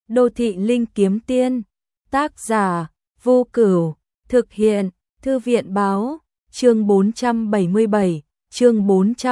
Đô thị linh kiếm tiên, tác giả Vô Cửu, thực hiện Thư viện báo, chương 477, chương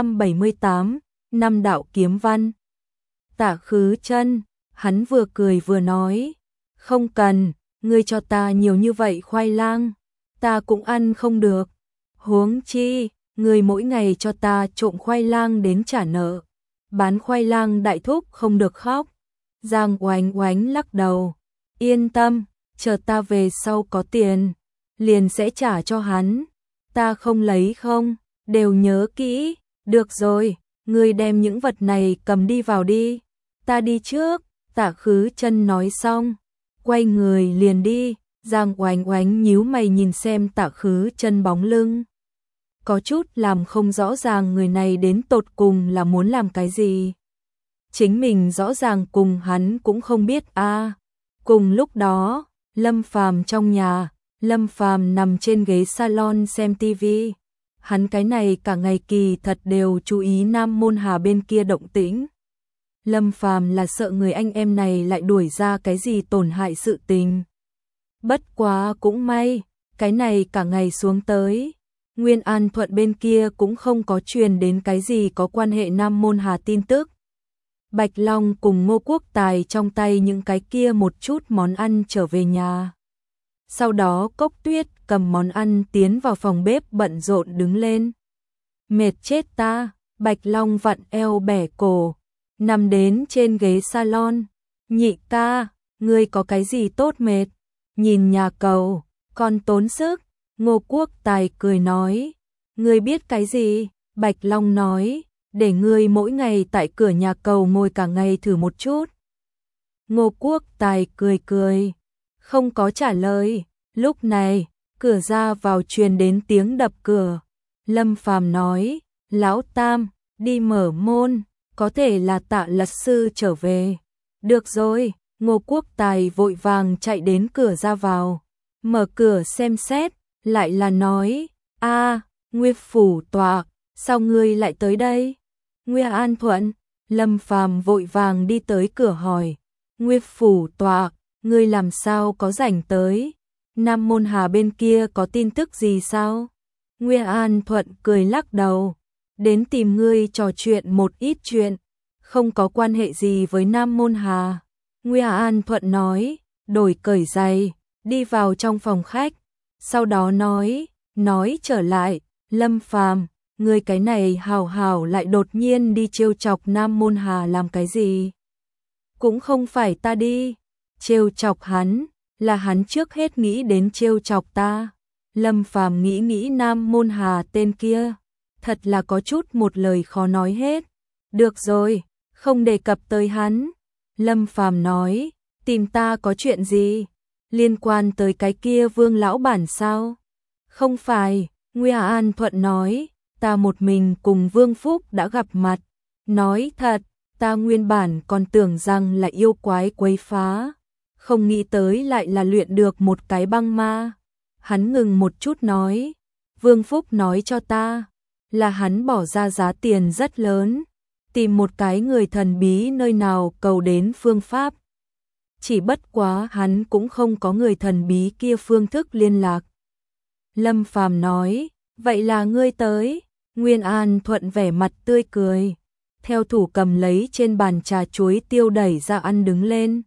478, năm đạo kiếm văn. Tạ Khứ Chân, hắn vừa cười vừa nói, không cần, ngươi cho ta nhiều như vậy khoai lang, ta cũng ăn không được. Huống chi, ngươi mỗi ngày cho ta trộm khoai lang đến trả nợ. Bán khoai lang đại thúc không được khóc. Giang Oánh Oánh lắc đầu, yên tâm, chờ ta về sau có tiền, liền sẽ trả cho hắn. Ta không lấy không, đều nhớ kỹ, được rồi, ngươi đem những vật này cầm đi vào đi, ta đi trước. Tạ Khứ Chân nói xong, quay người liền đi. Giang Oánh Oánh nhíu mày nhìn xem Tạ Khứ Chân bóng lưng, có chút làm không rõ ràng người này đến tột cùng là muốn làm cái gì. Chính mình rõ ràng cùng hắn cũng không biết a. Cùng lúc đó, Lâm Phàm trong nhà, Lâm Phàm nằm trên ghế salon xem tivi. Hắn cái này cả ngày kỳ thật đều chú ý Nam Môn Hà bên kia động tĩnh. Lâm Phàm là sợ người anh em này lại đuổi ra cái gì tổn hại sự tình. Bất quá cũng may, cái này cả ngày xuống tới, Nguyên An Thuận bên kia cũng không có truyền đến cái gì có quan hệ Nam Môn Hà tin tức. Bạch Long cùng Ngô Quốc Tài trong tay những cái kia một chút món ăn trở về nhà. Sau đó Cốc Tuyết cầm món ăn tiến vào phòng bếp bận rộn đứng lên. Mệt chết ta, Bạch Long vặn eo bẻ cổ, nằm đến trên ghế salon. Nhị ca, ngươi có cái gì tốt mệt? Nhìn nhà cầu, còn tốn sức. Ngô Quốc Tài cười nói, ngươi biết cái gì? Bạch Long nói, để ngươi mỗi ngày tại cửa nhà cầu ngồi cả ngày thử một chút. Ngô Quốc Tài cười cười, không có trả lời. Lúc này, cửa ra vào truyền đến tiếng đập cửa. Lâm Phàm nói, Lão Tam, đi mở môn, có thể là Tạ Lật sư trở về. Được rồi, Ngô Quốc Tài vội vàng chạy đến cửa ra vào, mở cửa xem xét, lại là nói, a, Nguyên Phủ Tọa, sao ngươi lại tới đây? Nguyên An Thuận. Lâm Phàm vội vàng đi tới cửa hỏi, Nguyên Phủ Tọa, ngươi làm sao có rảnh tới? Nam Môn Hà bên kia có tin tức gì sao? Nguyên An Thuận cười lắc đầu, đến tìm ngươi trò chuyện một ít chuyện, không có quan hệ gì với Nam Môn Hà. Nguyên An Thuận nói, đổi cởi giày, đi vào trong phòng khách, sau đó nói trở lại, Lâm Phàm, ngươi cái này hào hào lại đột nhiên đi trêu chọc Nam Môn Hà làm cái gì? Cũng không phải ta đi trêu chọc hắn, là hắn trước hết nghĩ đến trêu chọc ta. Lâm Phàm nghĩ Nam Môn Hà tên kia, thật là có chút một lời khó nói hết. Được rồi, không đề cập tới hắn. Lâm Phàm nói, tìm ta có chuyện gì? Liên quan tới cái kia Vương lão bản sao? Không phải, Nguyên An Thuận nói, ta một mình cùng Vương Phúc đã gặp mặt. Nói thật, ta nguyên bản còn tưởng rằng là yêu quái quấy phá, không nghĩ tới lại là luyện được một cái băng ma. Hắn ngừng một chút nói, Vương Phúc nói cho ta, là hắn bỏ ra giá tiền rất lớn, tìm một cái người thần bí nơi nào cầu đến phương pháp. Chỉ bất quá hắn cũng không có người thần bí kia phương thức liên lạc. Lâm Phàm nói, vậy là ngươi tới. Nguyên An Thuận vẻ mặt tươi cười, theo thủ cầm lấy trên bàn trà chuối tiêu đẩy ra ăn đứng lên.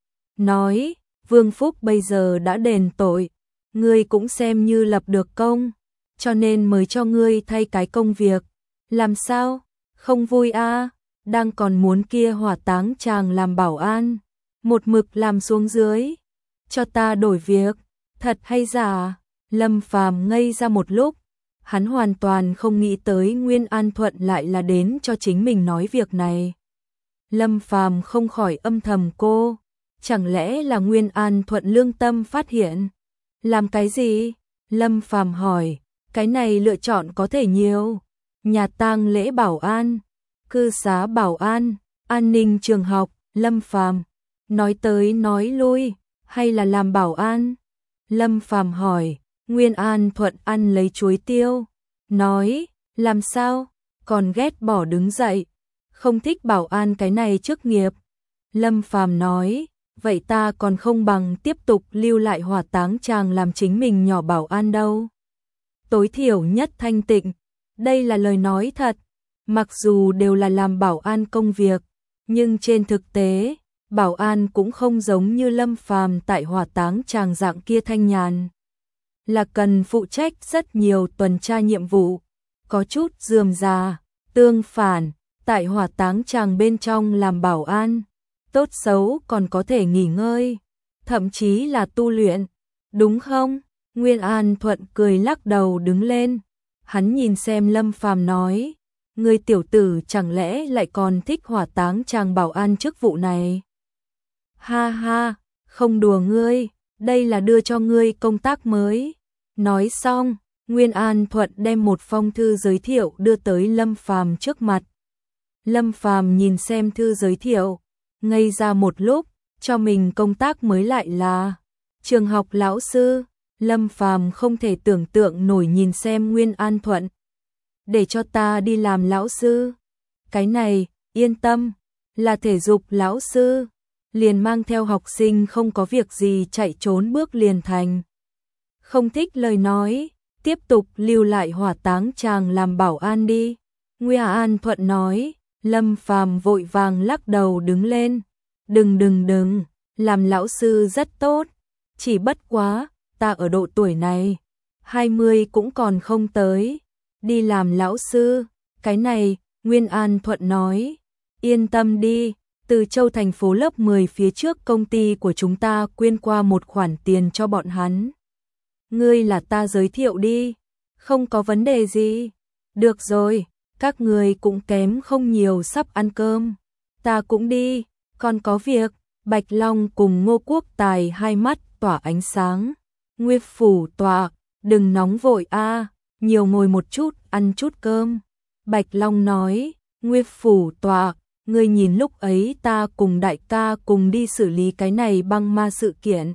Nói, Vương Phúc bây giờ đã đền tội, ngươi cũng xem như lập được công, cho nên mới cho ngươi thay cái công việc. Làm sao? Không vui a? Đang còn muốn kia hỏa táng chàng làm bảo an, một mực làm xuống dưới, cho ta đổi việc, thật hay giả? Lâm Phàm ngây ra một lúc, hắn hoàn toàn không nghĩ tới Nguyên An Thuận lại là đến cho chính mình nói việc này. Lâm Phàm không khỏi âm thầm cô, chẳng lẽ là Nguyên An Thuận lương tâm phát hiện? Làm cái gì? Lâm Phàm hỏi, cái này lựa chọn có thể nhiều, nhà tang lễ bảo an, cư xá bảo an, an ninh trường học. Lâm Phàm nói tới nói lui, hay là làm bảo an? Lâm Phàm hỏi. Nguyên An Thuận ăn lấy chuối tiêu, nói, làm sao, còn ghét bỏ đứng dậy, không thích bảo an cái này chức nghiệp. Lâm Phàm nói, vậy ta còn không bằng tiếp tục lưu lại hỏa táng chàng làm chính mình nhỏ bảo an đâu. Tối thiểu nhất thanh tịnh, đây là lời nói thật, mặc dù đều là làm bảo an công việc, nhưng trên thực tế, bảo an cũng không giống như Lâm Phàm tại hỏa táng chàng dạng kia thanh nhàn. Là cần phụ trách rất nhiều tuần tra nhiệm vụ, có chút rườm rà, tương phản, tại hỏa táng chàng bên trong làm bảo an, tốt xấu còn có thể nghỉ ngơi, thậm chí là tu luyện, đúng không? Nguyên An Thuận cười lắc đầu đứng lên, hắn nhìn xem Lâm Phàm nói, ngươi tiểu tử chẳng lẽ lại còn thích hỏa táng chàng bảo an chức vụ này? Ha ha, không đùa ngươi, đây là đưa cho ngươi công tác mới. Nói xong, Nguyên An Thuận đem một phong thư giới thiệu đưa tới Lâm Phàm trước mặt. Lâm Phàm nhìn xem thư giới thiệu, ngây ra một lúc, cho mình công tác mới lại là trường học lão sư. Lâm Phàm không thể tưởng tượng nổi nhìn xem Nguyên An Thuận. Để cho ta đi làm lão sư. Cái này, yên tâm, là thể dục lão sư, liền mang theo học sinh không có việc gì chạy trốn bước liền thành. Không thích lời nói, tiếp tục lưu lại hỏa táng chàng làm bảo an đi. Nguyên An Thuận nói, Lâm Phàm vội vàng lắc đầu đứng lên. Đừng, làm lão sư rất tốt, chỉ bất quá, ta ở độ tuổi này, 20 cũng còn không tới, đi làm lão sư, cái này, Nguyên An Thuận nói, yên tâm đi, Từ Châu thành phố lớp 10 phía trước công ty của chúng ta quyên qua một khoản tiền cho bọn hắn. Ngươi là ta giới thiệu đi, không có vấn đề gì. Được rồi, các người cũng kém không nhiều sắp ăn cơm. Ta cũng đi, còn có việc. Bạch Long cùng Ngô Quốc Tài hai mắt tỏa ánh sáng. Nguyên phủ tọa, đừng nóng vội a, nhiều ngồi một chút, ăn chút cơm. Bạch Long nói, Nguyên phủ tọa, ngươi nhìn lúc ấy ta cùng đại ca cùng đi xử lý cái này băng ma sự kiện.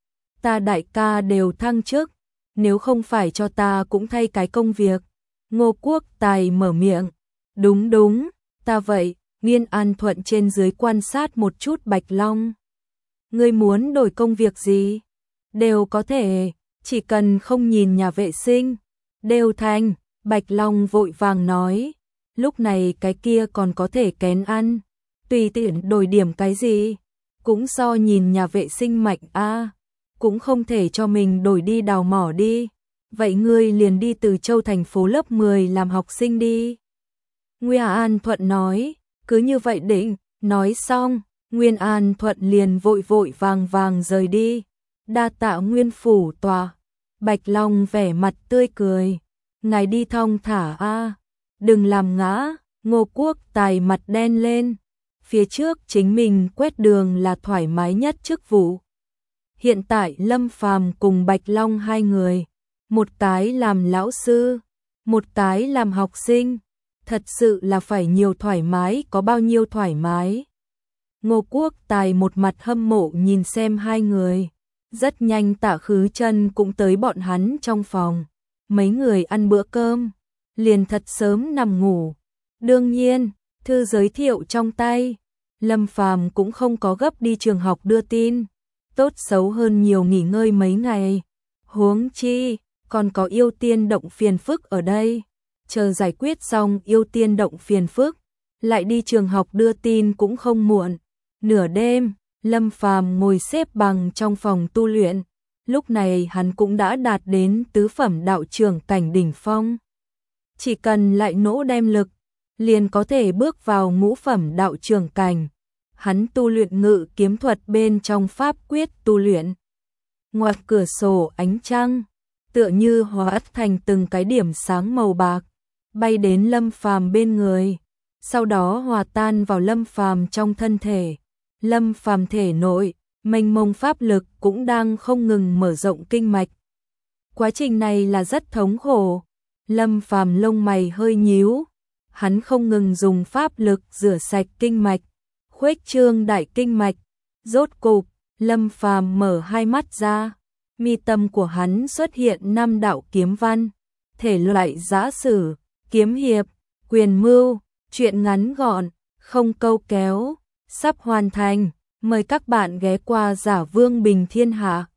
Ta đại ca đều thăng chức, nếu không phải cho ta cũng thay cái công việc. Ngô Quốc Tài mở miệng, đúng, ta vậy. Nguyên An Thuận trên dưới quan sát một chút Bạch Long. Ngươi muốn đổi công việc gì? Đều có thể, chỉ cần không nhìn nhà vệ sinh. Đều thành, Bạch Long vội vàng nói. Lúc này cái kia còn có thể kén ăn. Tùy tiện đổi điểm cái gì? Cũng so nhìn nhà vệ sinh mạnh a, cũng không thể cho mình đổi đi đào mỏ đi. Vậy ngươi liền đi Từ Châu thành phố lớp 10 làm học sinh đi. Nguyên An Thuận nói. Cứ như vậy định, nói xong, Nguyên An Thuận liền vội vàng rời đi. Đa tạ Nguyên phủ tòa. Bạch Long vẻ mặt tươi cười. Ngài đi thong thả a, đừng làm ngã. Ngô Quốc Tài mặt đen lên. Phía trước chính mình quét đường là thoải mái nhất chức vụ. Hiện tại Lâm Phàm cùng Bạch Long hai người, một cái làm lão sư, một cái làm học sinh. Thật sự là phải nhiều thoải mái có bao nhiêu thoải mái. Ngô Quốc Tài một mặt hâm mộ nhìn xem hai người. Rất nhanh Tạ Khứ Chân cũng tới bọn hắn trong phòng. Mấy người ăn bữa cơm, liền thật sớm nằm ngủ. Đương nhiên, thư giới thiệu trong tay, Lâm Phàm cũng không có gấp đi trường học đưa tin. Tốt xấu hơn nhiều nghỉ ngơi mấy ngày. Huống chi, còn có yêu tiên động phiền phức ở đây. Chờ giải quyết xong yêu tiên động phiền phức, lại đi trường học đưa tin cũng không muộn. Nửa đêm, Lâm Phàm ngồi xếp bằng trong phòng tu luyện. Lúc này hắn cũng đã đạt đến tứ phẩm đạo trưởng cảnh đỉnh phong. Chỉ cần lại nỗ đem lực, liền có thể bước vào ngũ phẩm đạo trưởng cảnh. Hắn tu luyện ngự kiếm thuật bên trong pháp quyết tu luyện. Ngoài cửa sổ ánh trăng, tựa như hóa thành từng cái điểm sáng màu bạc, bay đến Lâm Phàm bên người, sau đó hòa tan vào Lâm Phàm trong thân thể. Lâm Phàm thể nội, mênh mông pháp lực cũng đang không ngừng mở rộng kinh mạch. Quá trình này là rất thống khổ. Lâm Phàm lông mày hơi nhíu, hắn không ngừng dùng pháp lực rửa sạch kinh mạch, khuếch trương đại kinh mạch. Rốt cục, Lâm Phàm mở hai mắt ra, mi tâm của hắn xuất hiện 5 đạo kiếm văn, thể loại giã sử, kiếm hiệp, quyền mưu, truyện ngắn gọn, không câu kéo, sắp hoàn thành. Mời các bạn ghé qua Giả Vương Bình Thiên Hạ.